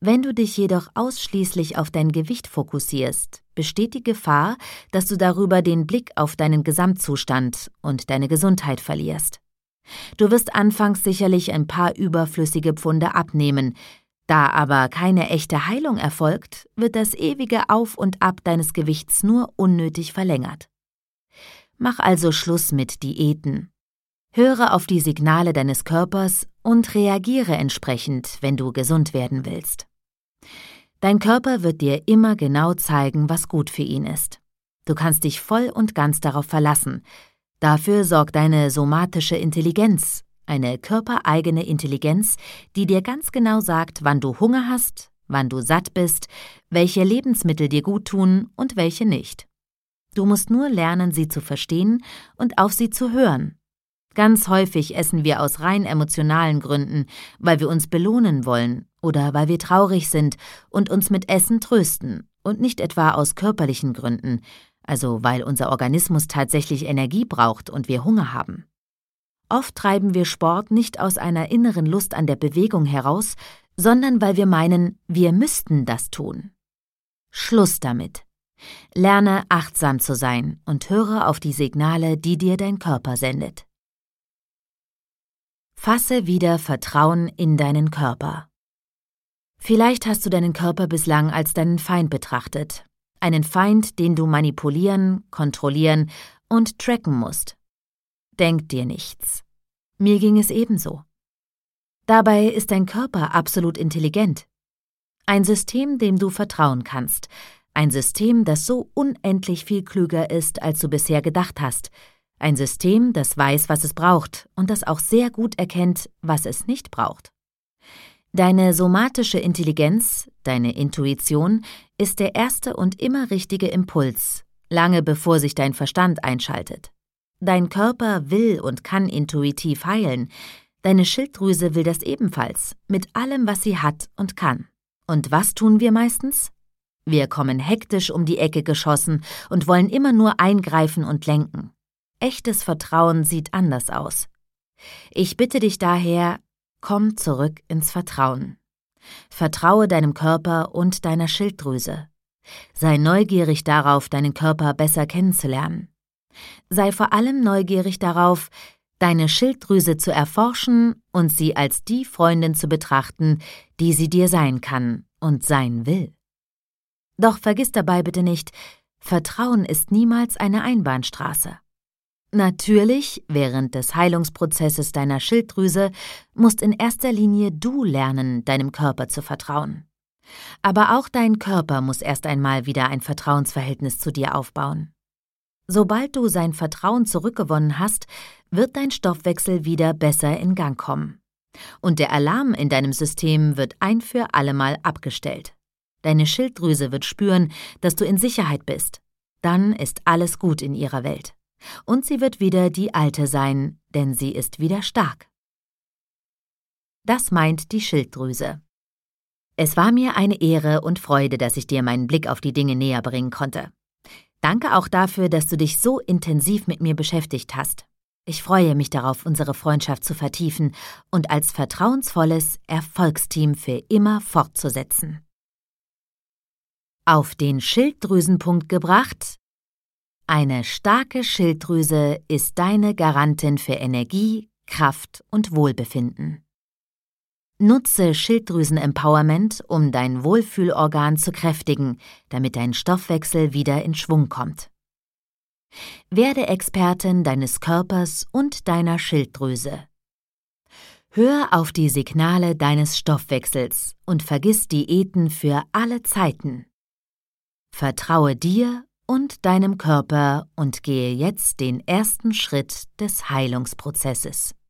Wenn du dich jedoch ausschließlich auf dein Gewicht fokussierst, besteht die Gefahr, dass du darüber den Blick auf deinen Gesamtzustand und deine Gesundheit verlierst. Du wirst anfangs sicherlich ein paar überflüssige Pfunde abnehmen. Da aber keine echte Heilung erfolgt, wird das ewige Auf und Ab deines Gewichts nur unnötig verlängert. Mach also Schluss mit Diäten. Höre auf die Signale deines Körpers und reagiere entsprechend, wenn du gesund werden willst. Dein Körper wird dir immer genau zeigen, was gut für ihn ist. Du kannst dich voll und ganz darauf verlassen. Dafür sorgt deine somatische Intelligenz, eine körpereigene Intelligenz, die dir ganz genau sagt, wann du Hunger hast, wann du satt bist, welche Lebensmittel dir gut tun und welche nicht. Du musst nur lernen, sie zu verstehen und auf sie zu hören. Ganz häufig essen wir aus rein emotionalen Gründen, weil wir uns belohnen wollen oder weil wir traurig sind und uns mit Essen trösten und nicht etwa aus körperlichen Gründen, also weil unser Organismus tatsächlich Energie braucht und wir Hunger haben. Oft treiben wir Sport nicht aus einer inneren Lust an der Bewegung heraus, sondern weil wir meinen, wir müssten das tun. Schluss damit. Lerne achtsam zu sein und höre auf die Signale, die dir dein Körper sendet. Fasse wieder Vertrauen in deinen Körper. Vielleicht hast du deinen Körper bislang als deinen Feind betrachtet. Einen Feind, den du manipulieren, kontrollieren und tracken musst. Denk dir nichts. Mir ging es ebenso. Dabei ist dein Körper absolut intelligent. Ein System, dem du vertrauen kannst. Ein System, das so unendlich viel klüger ist, als du bisher gedacht hast. Ein System, das weiß, was es braucht und das auch sehr gut erkennt, was es nicht braucht. Deine somatische Intelligenz, deine Intuition, ist der erste und immer richtige Impuls, lange bevor sich dein Verstand einschaltet. Dein Körper will und kann intuitiv heilen. Deine Schilddrüse will das ebenfalls, mit allem, was sie hat und kann. Und was tun wir meistens? Wir kommen hektisch um die Ecke geschossen und wollen immer nur eingreifen und lenken. Echtes Vertrauen sieht anders aus. Ich bitte dich daher, komm zurück ins Vertrauen. Vertraue deinem Körper und deiner Schilddrüse. Sei neugierig darauf, deinen Körper besser kennenzulernen. Sei vor allem neugierig darauf, deine Schilddrüse zu erforschen und sie als die Freundin zu betrachten, die sie dir sein kann und sein will. Doch vergiss dabei bitte nicht, Vertrauen ist niemals eine Einbahnstraße. Natürlich, während des Heilungsprozesses deiner Schilddrüse musst in erster Linie du lernen, deinem Körper zu vertrauen. Aber auch dein Körper muss erst einmal wieder ein Vertrauensverhältnis zu dir aufbauen. Sobald du sein Vertrauen zurückgewonnen hast, wird dein Stoffwechsel wieder besser in Gang kommen. Und der Alarm in deinem System wird ein für allemal abgestellt. Deine Schilddrüse wird spüren, dass du in Sicherheit bist. Dann ist alles gut in ihrer Welt. Und sie wird wieder die Alte sein, denn sie ist wieder stark. Das meint die Schilddrüse. Es war mir eine Ehre und Freude, dass ich dir meinen Blick auf die Dinge näher bringen konnte. Danke auch dafür, dass du dich so intensiv mit mir beschäftigt hast. Ich freue mich darauf, unsere Freundschaft zu vertiefen und als vertrauensvolles Erfolgsteam für immer fortzusetzen. Auf den Schilddrüsenpunkt gebracht: Eine starke Schilddrüse ist deine Garantin für Energie, Kraft und Wohlbefinden. Nutze Schilddrüsen-Empowerment, um dein Wohlfühlorgan zu kräftigen, damit dein Stoffwechsel wieder in Schwung kommt. Werde Expertin deines Körpers und deiner Schilddrüse. Hör auf die Signale deines Stoffwechsels und vergiss Diäten für alle Zeiten. Vertraue dir und deinem Körper und gehe jetzt den ersten Schritt des Heilungsprozesses.